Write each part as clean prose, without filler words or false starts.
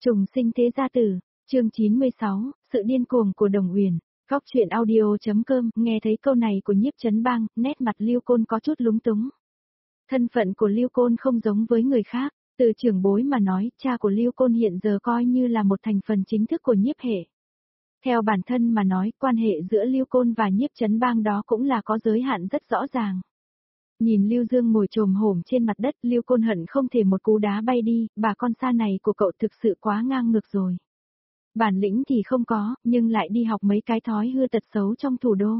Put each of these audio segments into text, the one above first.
Trùng sinh thế gia tử, chương 96, sự điên cuồng của Đồng Uyển. Góc truyện audio.com, nghe thấy câu này của Nhiếp Chấn Bang, nét mặt Lưu Côn có chút lúng túng. Thân phận của Lưu Côn không giống với người khác, từ trưởng bối mà nói, cha của Lưu Côn hiện giờ coi như là một thành phần chính thức của Nhiếp hệ. Theo bản thân mà nói, quan hệ giữa Lưu Côn và Nhiếp Chấn Bang đó cũng là có giới hạn rất rõ ràng. Nhìn Lưu Dương ngồi chồm hổm trên mặt đất, Lưu Côn hận không thể một cú đá bay đi, bà con xa này của cậu thực sự quá ngang ngược rồi. Bản lĩnh thì không có, nhưng lại đi học mấy cái thói hư tật xấu trong thủ đô.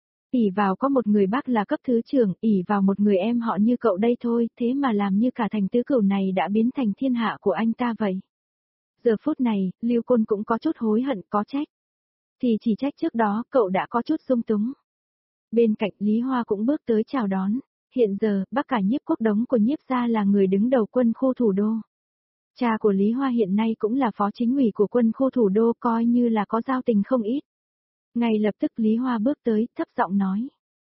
Ỷ vào có một người bác là cấp thứ trưởng, ỷ vào một người em họ như cậu đây thôi, thế mà làm như cả thành tứ cửu này đã biến thành thiên hạ của anh ta vậy. Giờ phút này, Lưu Côn cũng có chút hối hận, có trách. Thì chỉ trách trước đó cậu đã có chút dung túng. Bên cạnh Lý Hoa cũng bước tới chào đón. Hiện giờ, bác cả Nhiếp Quốc Đống của Nhiếp gia là người đứng đầu quân khu thủ đô. Cha của Lý Hoa hiện nay cũng là phó chính ủy của quân khu thủ đô, coi như là có giao tình không ít. Ngay lập tức Lý Hoa bước tới, thấp giọng nói.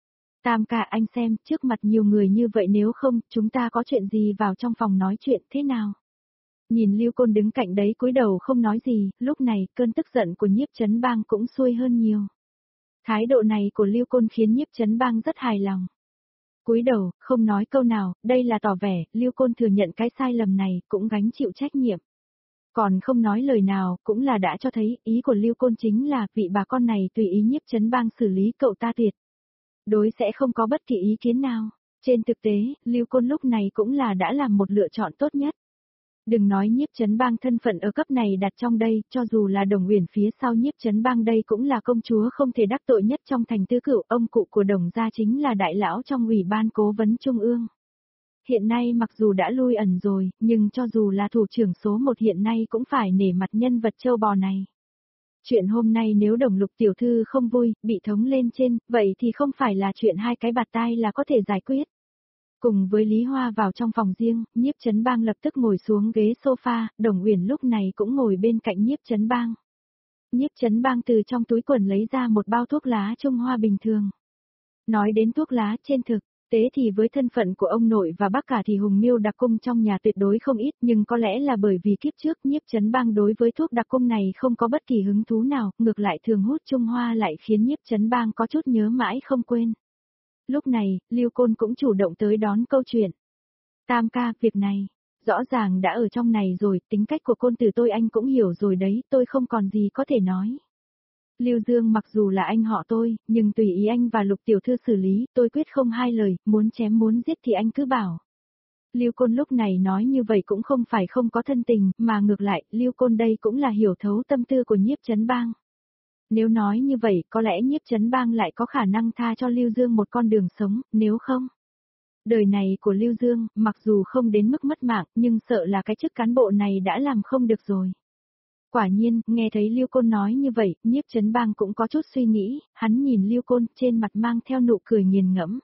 Tam ca, anh xem, trước mặt nhiều người như vậy, nếu không, chúng ta có chuyện gì vào trong phòng nói chuyện thế nào? Nhìn Lưu Côn đứng cạnh đấy cúi đầu không nói gì, lúc này, cơn tức giận của Nhiếp Chấn Bang cũng xuôi hơn nhiều. Thái độ này của Lưu Côn khiến Nhiếp Chấn Bang rất hài lòng. Cúi đầu, không nói câu nào, đây là tỏ vẻ, Lưu Côn thừa nhận cái sai lầm này, cũng gánh chịu trách nhiệm. Còn không nói lời nào, cũng là đã cho thấy, ý của Lưu Côn chính là, vị bà con này tùy ý Nhiếp Chấn Bang xử lý cậu ta tuyệt đối sẽ không có bất kỳ ý kiến nào. Trên thực tế, Lưu Côn lúc này cũng là đã làm một lựa chọn tốt nhất. Đừng nói Nhiếp Chấn Bang thân phận ở cấp này đặt trong đây, cho dù là Đồng Uyển phía sau Nhiếp Chấn Bang đây cũng là công chúa không thể đắc tội nhất trong thành tứ cửu, ông cụ của Đồng gia chính là đại lão trong ủy ban cố vấn trung ương. Hiện nay mặc dù đã lui ẩn rồi, nhưng cho dù là thủ trưởng số 1 hiện nay cũng phải nể mặt nhân vật châu bò này. Chuyện hôm nay nếu Đồng Lục tiểu thư không vui, bị thống lên trên, vậy thì không phải là chuyện hai cái bạt tai là có thể giải quyết. Cùng với Lý Hoa vào trong phòng riêng, Nhiếp Chấn Bang lập tức ngồi xuống ghế sofa, Đồng Uyển lúc này cũng ngồi bên cạnh Nhiếp Chấn Bang. Nhiếp Chấn Bang từ trong túi quần lấy ra một bao thuốc lá Trung Hoa bình thường. Nói đến thuốc lá trên thực tế thì với thân phận của ông nội và bác cả thì Hùng Miêu đặc cung trong nhà tuyệt đối không ít, nhưng có lẽ là bởi vì kiếp trước Nhiếp Chấn Bang đối với thuốc đặc cung này không có bất kỳ hứng thú nào, ngược lại thường hút Trung Hoa lại khiến Nhiếp Chấn Bang có chút nhớ mãi không quên. Lúc này, Lưu Côn cũng chủ động tới đón câu chuyện. Tam ca, việc này, rõ ràng đã ở trong này rồi, tính cách của Côn tử tôi anh cũng hiểu rồi đấy, tôi không còn gì có thể nói. Lưu Dương mặc dù là anh họ tôi, nhưng tùy ý anh và Lục tiểu thư xử lý, tôi quyết không hai lời, muốn chém muốn giết thì anh cứ bảo. Lưu Côn lúc này nói như vậy cũng không phải không có thân tình, mà ngược lại, Lưu Côn đây cũng là hiểu thấu tâm tư của Nhiếp Chấn Bang. Nếu nói như vậy, có lẽ Nhiếp Chấn Bang lại có khả năng tha cho Lưu Dương một con đường sống, nếu không. Đời này của Lưu Dương, mặc dù không đến mức mất mạng, nhưng sợ là cái chức cán bộ này đã làm không được rồi. Quả nhiên, nghe thấy Lưu Côn nói như vậy, Nhiếp Chấn Bang cũng có chút suy nghĩ, hắn nhìn Lưu Côn trên mặt mang theo nụ cười nghiền ngẫm.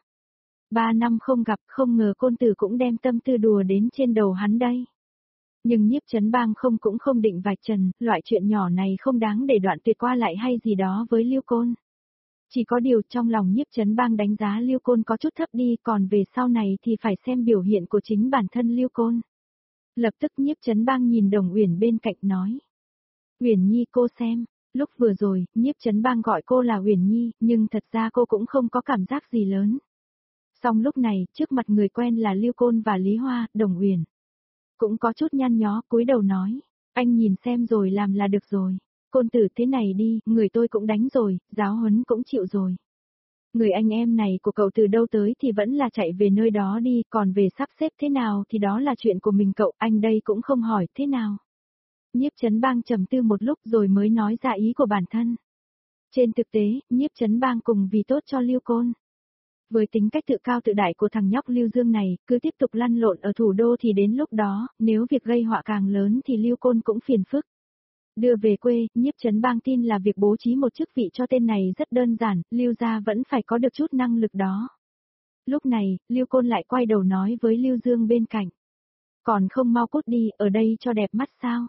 3 năm không gặp, không ngờ Côn tử cũng đem tâm tư đùa đến trên đầu hắn đây. Nhưng Nhiếp Chấn Bang cũng không định vạch trần, loại chuyện nhỏ này không đáng để đoạn tuyệt qua lại hay gì đó với Lưu Côn. Chỉ có điều trong lòng Nhiếp Chấn Bang đánh giá Lưu Côn có chút thấp đi, còn về sau này thì phải xem biểu hiện của chính bản thân Lưu Côn. Lập tức Nhiếp Chấn Bang nhìn Đồng Uyển bên cạnh nói. Uyển Nhi cô xem, lúc vừa rồi, Nhiếp Chấn Bang gọi cô là Uyển Nhi, nhưng thật ra cô cũng không có cảm giác gì lớn. Song lúc này, trước mặt người quen là Lưu Côn và Lý Hoa, Đồng Uyển cũng có chút nhăn nhó, cúi đầu nói, anh nhìn xem rồi làm là được rồi. Côn tử thế này đi, người tôi cũng đánh rồi, giáo huấn cũng chịu rồi. Người anh em này của cậu từ đâu tới thì vẫn là chạy về nơi đó đi, còn về sắp xếp thế nào thì đó là chuyện của mình cậu, anh đây cũng không hỏi thế nào. Nhiếp Chấn Bang trầm tư một lúc rồi mới nói ra ý của bản thân. Trên thực tế, Nhiếp Chấn Bang cùng vì tốt cho Lưu Côn. Với tính cách tự cao tự đại của thằng nhóc Lưu Dương này, cứ tiếp tục lăn lộn ở thủ đô thì đến lúc đó, nếu việc gây họa càng lớn thì Lưu Côn cũng phiền phức. Đưa về quê, Nhiếp Chấn Bang tin là việc bố trí một chức vị cho tên này rất đơn giản, Lưu gia vẫn phải có được chút năng lực đó. Lúc này, Lưu Côn lại quay đầu nói với Lưu Dương bên cạnh. Còn không mau cút đi, ở đây cho đẹp mắt sao?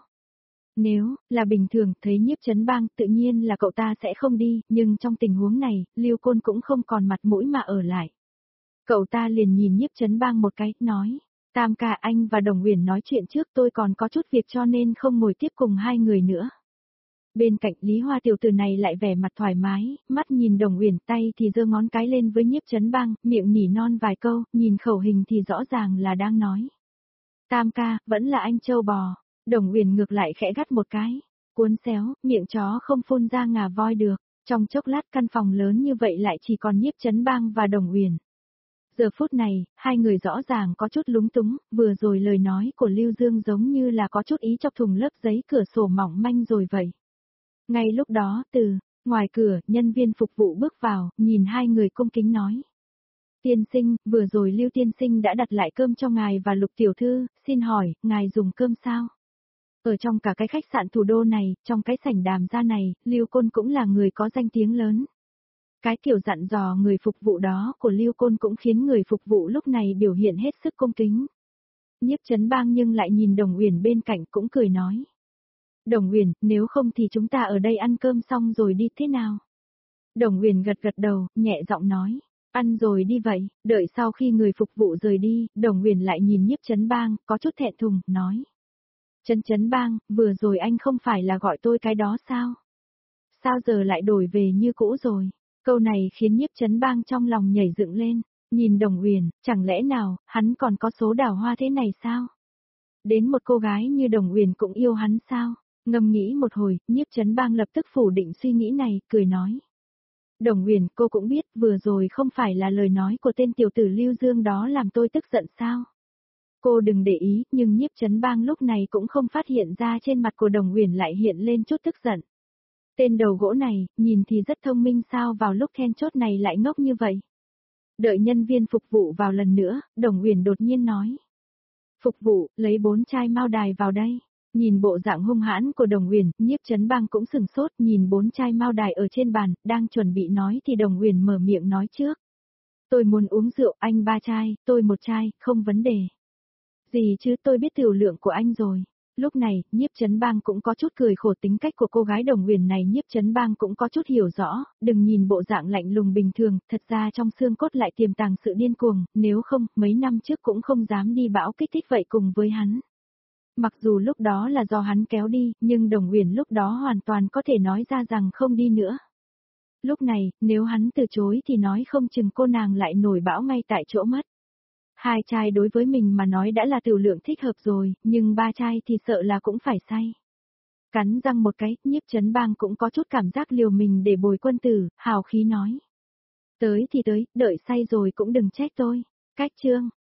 Nếu là bình thường, thấy Nhiếp Chấn Bang, tự nhiên là cậu ta sẽ không đi, nhưng trong tình huống này, Lưu Côn cũng không còn mặt mũi mà ở lại. Cậu ta liền nhìn Nhiếp Chấn Bang một cái, nói, Tam ca, anh và Đồng Uyển nói chuyện trước, tôi còn có chút việc cho nên không ngồi tiếp cùng hai người nữa. Bên cạnh Lý Hoa tiểu tử này lại vẻ mặt thoải mái, mắt nhìn Đồng Uyển, tay thì giơ ngón cái lên với Nhiếp Chấn Bang, miệng nỉ non vài câu, nhìn khẩu hình thì rõ ràng là đang nói. Tam ca, vẫn là anh trâu bò. Đồng Uyển ngược lại khẽ gắt một cái. Cuốn xéo, miệng chó không phun ra ngà voi được. Trong chốc lát căn phòng lớn như vậy lại chỉ còn Nhiếp Chấn Bang và Đồng Uyển. Giờ phút này, hai người rõ ràng có chút lúng túng, vừa rồi lời nói của Lưu Dương giống như là có chút ý chọc thùng lớp giấy cửa sổ mỏng manh rồi vậy. Ngay lúc đó, từ ngoài cửa, nhân viên phục vụ bước vào, nhìn hai người cung kính nói. Tiên sinh, vừa rồi Lưu tiên sinh đã đặt lại cơm cho ngài và Lục tiểu thư, xin hỏi, ngài dùng cơm sao? Ở trong cả cái khách sạn thủ đô này, trong cái sảnh đàm gia này, Lưu Côn cũng là người có danh tiếng lớn. Cái kiểu dặn dò người phục vụ đó của Lưu Côn cũng khiến người phục vụ lúc này biểu hiện hết sức cung kính. Nhiếp Chấn Bang nhưng lại nhìn Đồng Uyển bên cạnh cũng cười nói. Đồng Uyển, nếu không thì chúng ta ở đây ăn cơm xong rồi đi thế nào? Đồng Uyển gật gật đầu, nhẹ giọng nói. Ăn rồi đi vậy, đợi sau khi người phục vụ rời đi, Đồng Uyển lại nhìn Nhiếp Chấn Bang, có chút thẹn thùng, nói. Chấn Bang, vừa rồi anh không phải là gọi tôi cái đó sao? Sao giờ lại đổi về như cũ rồi? Câu này khiến Nhiếp Chấn Bang trong lòng nhảy dựng lên, nhìn Đồng Uyển, chẳng lẽ nào, hắn còn có số đào hoa thế này sao? Đến một cô gái như Đồng Uyển cũng yêu hắn sao? Ngâm nghĩ một hồi, Nhiếp Chấn Bang lập tức phủ định suy nghĩ này, cười nói. Đồng Uyển, cô cũng biết, vừa rồi không phải là lời nói của tên tiểu tử Lưu Dương đó làm tôi tức giận sao? Cô đừng để ý, nhưng Nhiếp Chấn Bang lúc này cũng không phát hiện ra trên mặt của Đồng Uyển lại hiện lên chút tức giận. Tên đầu gỗ này, nhìn thì rất thông minh sao vào lúc then chốt này lại ngốc như vậy. Đợi nhân viên phục vụ vào lần nữa, Đồng Uyển đột nhiên nói. Phục vụ, lấy 4 chai mao đài vào đây. Nhìn bộ dạng hung hãn của Đồng Uyển, Nhiếp Chấn Bang cũng sừng sốt, nhìn 4 chai mao đài ở trên bàn, đang chuẩn bị nói thì Đồng Uyển mở miệng nói trước. Tôi muốn uống rượu, anh 3 chai, tôi 1 chai, không vấn đề. Gì chứ, tôi biết tiểu lượng của anh rồi. Lúc này, Nhiếp Chấn Bang cũng có chút cười khổ tính cách của cô gái Đồng Uyển này. Nhiếp Chấn Bang cũng có chút hiểu rõ, đừng nhìn bộ dạng lạnh lùng bình thường, thật ra trong xương cốt lại tiềm tàng sự điên cuồng, nếu không, mấy năm trước cũng không dám đi bão kích thích vậy cùng với hắn. Mặc dù lúc đó là do hắn kéo đi, nhưng Đồng Uyển lúc đó hoàn toàn có thể nói ra rằng không đi nữa. Lúc này, nếu hắn từ chối thì nói không chừng cô nàng lại nổi bão ngay tại chỗ mất. 2 chai đối với mình mà nói đã là tiểu lượng thích hợp rồi, nhưng 3 chai thì sợ là cũng phải say. Cắn răng một cái, Nhiếp Chấn Bang cũng có chút cảm giác liều mình để bồi quân tử, hào khí nói. Tới thì tới, đợi say rồi cũng đừng trách tôi. Cách chương.